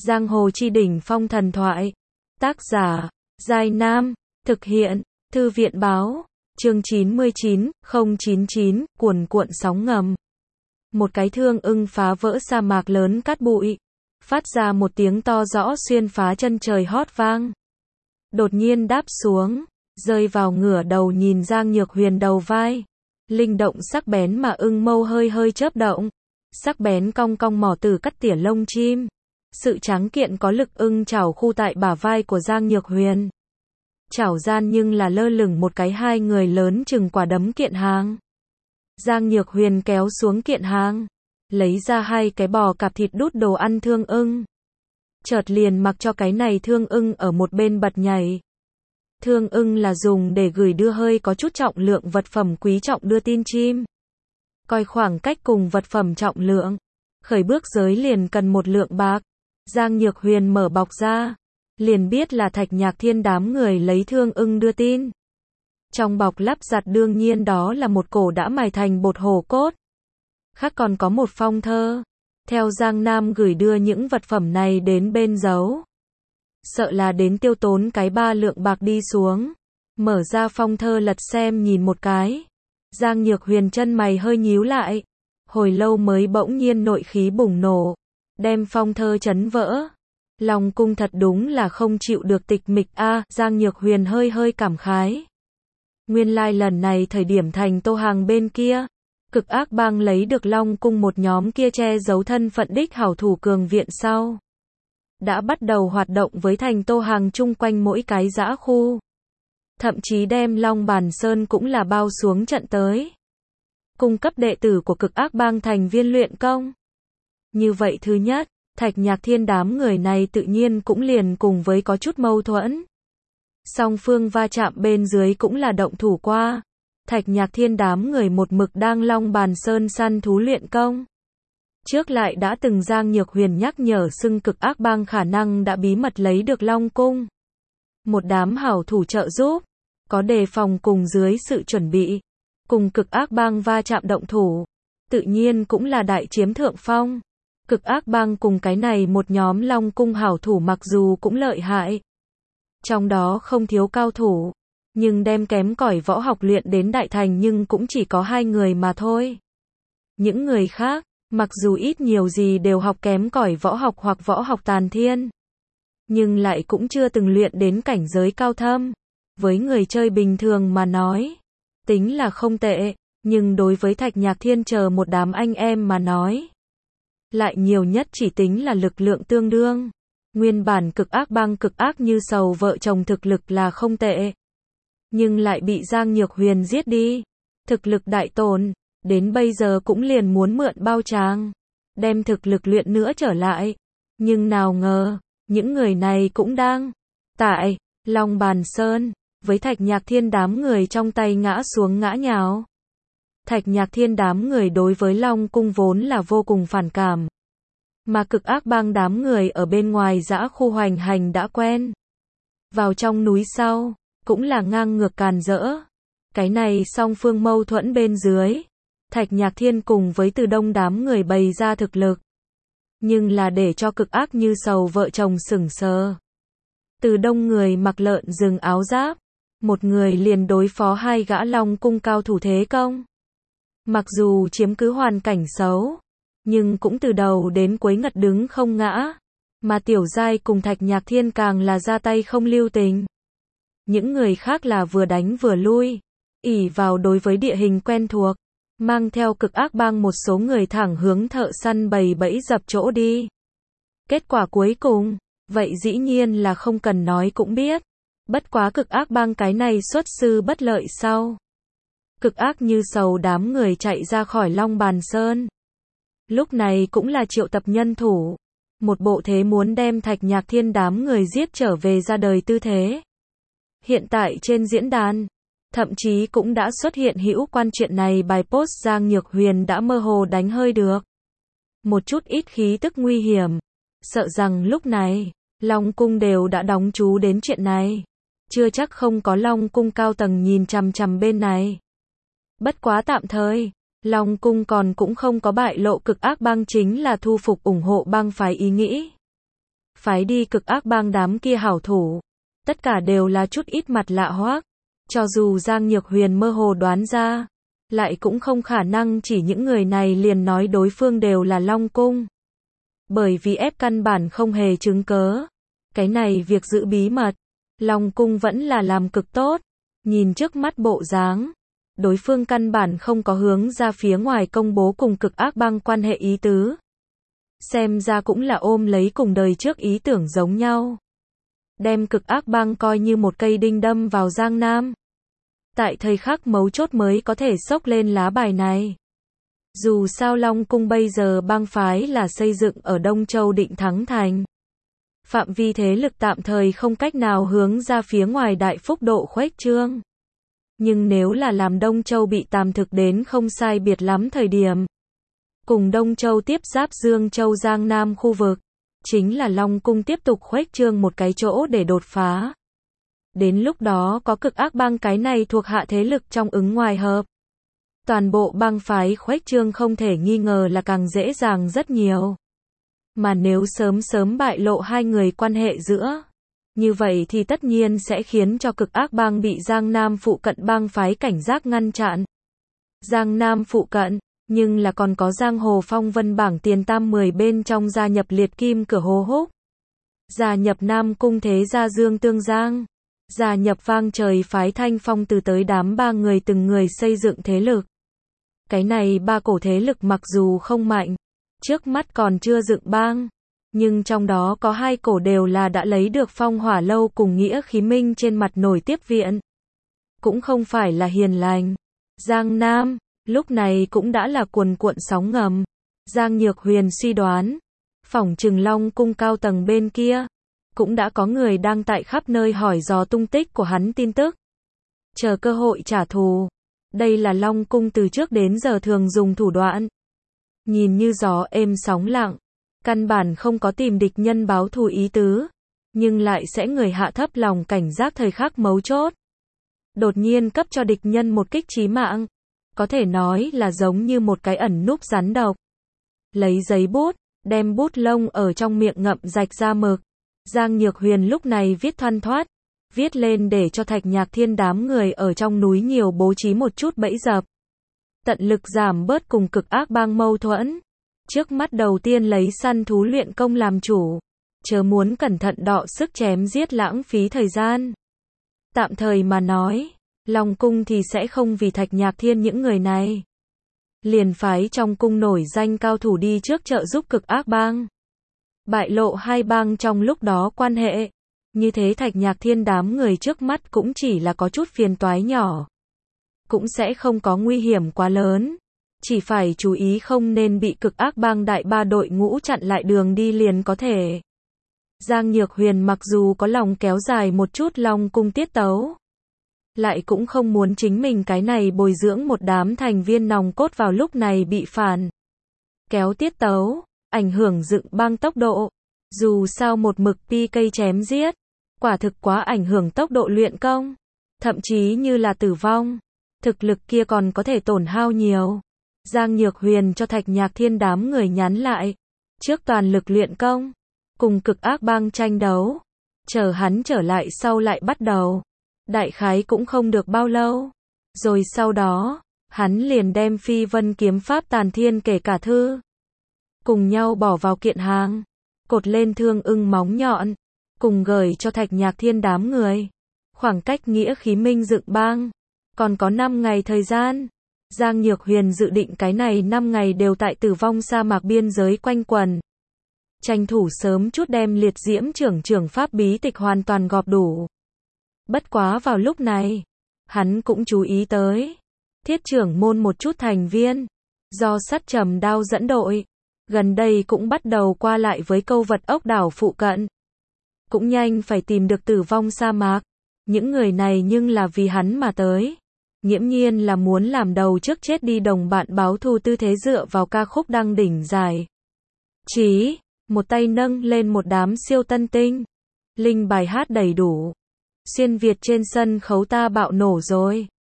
Giang hồ chi đỉnh phong thần thoại. Tác giả, Giai Nam. Thực hiện, Thư viện báo. Chương 99, 099, cuồn cuộn sóng ngầm. Một cái thương ưng phá vỡ sa mạc lớn cát bụi. Phát ra một tiếng to rõ xuyên phá chân trời hót vang. Đột nhiên đáp xuống, rơi vào ngửa đầu nhìn Giang Nhược Huyền đầu vai. Linh động sắc bén mà ưng mâu hơi hơi chớp động. Sắc bén cong cong mỏ từ cắt tỉa lông chim. Sự tráng kiện có lực ưng chảo khu tại bả vai của Giang Nhược Huyền. Chảo gian nhưng là lơ lửng một cái hai người lớn chừng quả đấm kiện hàng. Giang Nhược Huyền kéo xuống kiện hàng, lấy ra hai cái bò cạp thịt đút đồ ăn thương ưng. Chợt liền mặc cho cái này thương ưng ở một bên bật nhảy. Thương ưng là dùng để gửi đưa hơi có chút trọng lượng vật phẩm quý trọng đưa tin chim. Coi khoảng cách cùng vật phẩm trọng lượng. Khởi bước giới liền cần 1 lượng bạc. Giang Nhược Huyền mở bọc ra, liền biết là Thạch Nhạc Thiên đám người lấy thương ưng đưa tin. Trong bọc lắp giặt đương nhiên đó là một cổ đã mài thành bột hổ cốt. Khác còn có một phong thơ. Theo Giang Nam gửi đưa những vật phẩm này đến bên giấu. Sợ là đến tiêu tốn cái 3 lượng bạc đi xuống. Mở ra phong thơ lật xem nhìn một cái. Giang Nhược Huyền chân mày hơi nhíu lại. Hồi lâu mới bỗng nhiên nội khí bùng nổ. Đem phong thơ chấn vỡ. Long cung thật đúng là không chịu được tịch mịch a. Giang Nhược Huyền hơi hơi cảm khái. Nguyên lai lần này thời điểm Thành Tô Hàng bên kia, Cực Ác Bang lấy được Long cung một nhóm kia che giấu thân phận đích hảo thủ cường viện sau. Đã bắt đầu hoạt động với Thành Tô Hàng chung quanh mỗi cái dã khu. Thậm chí đem Long Bàn Sơn cũng là bao xuống trận tới. Cung cấp đệ tử của Cực Ác Bang thành viên luyện công. Như vậy thứ nhất, Thạch Nhạc Thiên đám người này tự nhiên cũng liền cùng với có chút mâu thuẫn. Song phương va chạm bên dưới cũng là động thủ qua. Thạch Nhạc Thiên đám người một mực đang Long Bàn Sơn săn thú luyện công. Trước lại đã từng Giang Nhược Huyền nhắc nhở xưng Cực Ác Bang khả năng đã bí mật lấy được Long cung. Một đám hảo thủ trợ giúp, có đề phòng cùng dưới sự chuẩn bị, cùng Cực Ác Bang va chạm động thủ, tự nhiên cũng là đại chiếm thượng phong. Cực Ác Bang cùng cái này một nhóm Long cung hảo thủ mặc dù cũng lợi hại, trong đó không thiếu cao thủ, nhưng đem kém cỏi võ học luyện đến đại thành nhưng cũng chỉ có 2 người mà thôi. Những người khác, mặc dù ít nhiều gì đều học kém cỏi võ học hoặc võ học tàn thiên, nhưng lại cũng chưa từng luyện đến cảnh giới cao thâm. Với người chơi bình thường mà nói, tính là không tệ, nhưng đối với Thạch Nhạc Thiên chờ một đám anh em mà nói, lại nhiều nhất chỉ tính là lực lượng tương đương. Nguyên bản Cực Ác Bang Cực Ác Như Sầu vợ chồng thực lực là không tệ, nhưng lại bị Giang Nhược Huyền giết đi, thực lực đại tổn, đến bây giờ cũng liền muốn mượn bao tràng, đem thực lực luyện nữa trở lại. Nhưng nào ngờ, những người này cũng đang tại Long Bàn Sơn, với Thạch Nhạc Thiên đám người trong tay ngã xuống ngã nhào. Thạch Nhạc Thiên đám người đối với Long cung vốn là vô cùng phản cảm. Mà Cực Ác Bang đám người ở bên ngoài dã khu hoành hành đã quen. Vào trong núi sau, cũng là ngang ngược càn rỡ. Cái này song phương mâu thuẫn bên dưới. Thạch Nhạc Thiên cùng với Từ Đông đám người bày ra thực lực. Nhưng là để cho Cực Ác Như Sầu vợ chồng sững sờ. Từ Đông người mặc lợn rừng áo giáp. Một người liền đối phó 2 gã Long cung cao thủ thế công. Mặc dù chiếm cứ hoàn cảnh xấu, nhưng cũng từ đầu đến cuối ngật đứng không ngã. Mà Tiểu Giai cùng Thạch Nhạc Thiên càng là ra tay không lưu tình. Những người khác là vừa đánh vừa lui, ỷ vào đối với địa hình quen thuộc, mang theo Cực Ác Bang một số người thẳng hướng thợ săn bầy bẫy dập chỗ đi. Kết quả cuối cùng, vậy dĩ nhiên là không cần nói cũng biết. Bất quá Cực Ác Bang cái này xuất sư bất lợi sau. Cực Ác Như Sầu đám người chạy ra khỏi Long Bàn Sơn. Lúc này cũng là triệu tập nhân thủ. Một bộ thế muốn đem Thạch Nhạc Thiên đám người giết trở về ra đời tư thế. Hiện tại trên diễn đàn, thậm chí cũng đã xuất hiện hữu quan chuyện này bài post Giang Nhược Huyền đã mơ hồ đánh hơi được. Một chút ít khí tức nguy hiểm. Sợ rằng lúc này, Long cung đều đã đóng chú đến chuyện này. Chưa chắc không có Long cung cao tầng nhìn chằm chằm bên này. Bất quá tạm thời, Long cung còn cũng không có bại lộ Cực Ác Bang chính là thu phục ủng hộ bang phái ý nghĩ. phái đi cực ác bang đám kia hảo thủ. Tất cả đều là chút ít mặt lạ hoắc. Cho dù Giang Nhược Huyền mơ hồ đoán ra, lại cũng không khả năng chỉ những người này liền nói đối phương đều là Long Cung. Bởi vì ép căn bản không hề chứng cớ. Cái này việc giữ bí mật, Long Cung vẫn là làm cực tốt. Nhìn trước mắt bộ dáng, đối phương căn bản không có hướng ra phía ngoài công bố cùng cực ác bang quan hệ ý tứ. Xem ra cũng là ôm lấy cùng đời trước ý tưởng giống nhau. Đem cực ác bang coi như một cây đinh đâm vào Giang Nam. Tại thời khắc mấu chốt mới có thể xốc lên lá bài này. Dù sao Long Cung bây giờ bang phái là xây dựng ở Đông Châu Định Thắng Thành. Phạm vi thế lực tạm thời không cách nào hướng ra phía ngoài đại phúc độ khuếch trương. Nhưng nếu là làm Đông Châu bị tạm thực đến không sai biệt lắm thời điểm. Cùng Đông Châu tiếp giáp Dương Châu Giang Nam khu vực. Chính là Long Cung tiếp tục khuếch trương một cái chỗ để đột phá. Đến lúc đó có cực ác bang cái này thuộc hạ thế lực trong ứng ngoài hợp. Toàn bộ bang phái khuếch trương không thể nghi ngờ là càng dễ dàng rất nhiều. Mà nếu sớm bại lộ hai người quan hệ giữa, như vậy thì tất nhiên sẽ khiến cho cực ác bang bị Giang Nam phụ cận bang phái cảnh giác ngăn chặn. Giang Nam phụ cận, nhưng là còn có Giang Hồ Phong Vân bảng tiền tam 10 bên trong gia nhập liệt kim cửa Hồ Húc. Gia nhập Nam Cung Thế Gia Dương Tương Giang. Gia nhập Vang Trời phái Thanh Phong từ tới đám ba người từng người xây dựng thế lực. Cái này ba cổ thế lực mặc dù không mạnh, trước mắt còn chưa dựng bang, nhưng trong đó có hai cổ đều là đã lấy được Phong Hỏa Lâu cùng Nghĩa Khí Minh trên mặt nổi tiếp viện. Cũng không phải là hiền lành. Giang Nam, lúc này cũng đã là cuồn cuộn sóng ngầm. Giang Nhược Huyền suy đoán, phỏng chừng Long Cung cao tầng bên kia, cũng đã có người đang tại khắp nơi hỏi dò tung tích của hắn tin tức. Chờ cơ hội trả thù. Đây là Long Cung từ trước đến giờ thường dùng thủ đoạn. Nhìn như gió êm sóng lặng, căn bản không có tìm địch nhân báo thù ý tứ, nhưng lại sẽ người hạ thấp lòng cảnh giác thời khắc mấu chốt. Đột nhiên cấp cho địch nhân một kích chí mạng, có thể nói là giống như một cái ẩn núp rắn độc. Lấy giấy bút, đem bút lông ở trong miệng ngậm rạch ra mực. Giang Nhược Huyền lúc này viết thoăn thoắt, viết lên để cho Thạch Nhạc Thiên đám người ở trong núi nhiều bố trí một chút bẫy dập. Tận lực giảm bớt cùng cực ác bang mâu thuẫn. Trước mắt đầu tiên lấy săn thú luyện công làm chủ. Chớ muốn cẩn thận đọ sức chém giết lãng phí thời gian. Tạm thời mà nói, Long Cung thì sẽ không vì Thạch Nhạc Thiên những người này. Liền phái trong cung nổi danh cao thủ đi trước trợ giúp cực ác bang. Bại lộ hai bang trong lúc đó quan hệ. Như thế Thạch Nhạc Thiên đám người trước mắt cũng chỉ là có chút phiền toái nhỏ. Cũng sẽ không có nguy hiểm quá lớn. Chỉ phải chú ý không nên bị cực ác bang đại ba đội ngũ chặn lại đường đi liền có thể. Giang Nhược Huyền mặc dù có lòng kéo dài một chút Long Cung tiết tấu, lại cũng không muốn chính mình cái này bồi dưỡng một đám thành viên nòng cốt vào lúc này bị phản. Kéo tiết tấu, ảnh hưởng dựng bang tốc độ. Dù sao một mực PK chém giết, quả thực quá ảnh hưởng tốc độ luyện công. Thậm chí như là tử vong. Thực lực kia còn có thể tổn hao nhiều. Giang Nhược Huyền cho Thạch Nhạc Thiên đám người nhắn lại. Trước toàn lực luyện công, cùng cực ác bang tranh đấu. Chờ hắn trở lại sau lại bắt đầu. Đại khái cũng không được bao lâu. Rồi sau đó, hắn liền đem Phi Vân kiếm pháp Tàn Thiên kể cả thư. Cùng nhau bỏ vào kiện hàng. Cột lên thương ưng móng nhọn. Cùng gửi cho Thạch Nhạc Thiên đám người. Khoảng cách Nghĩa Khí Minh dựng bang. Còn có 5 ngày thời gian. Giang Nhược Huyền dự định cái này 5 ngày đều tại tử vong sa mạc biên giới quanh quần. Tranh thủ sớm chút đem liệt diễm trưởng pháp bí tịch hoàn toàn gọp đủ. Bất quá vào lúc này, hắn cũng chú ý tới. Thiết trưởng môn một chút thành viên. Do Sắt Trầm Đao dẫn đội. Gần đây cũng bắt đầu qua lại với câu vật ốc đảo phụ cận. Cũng nhanh phải tìm được tử vong sa mạc. Những người này nhưng là vì hắn mà tới. Nghiễm nhiên là muốn làm đầu trước chết đi đồng bạn báo thù tư thế dựa vào ca khúc đăng đỉnh giải. Chí, một tay nâng lên một đám siêu tân tinh. Linh bài hát đầy đủ. Xuyên Việt trên sân khấu ta bạo nổ rồi.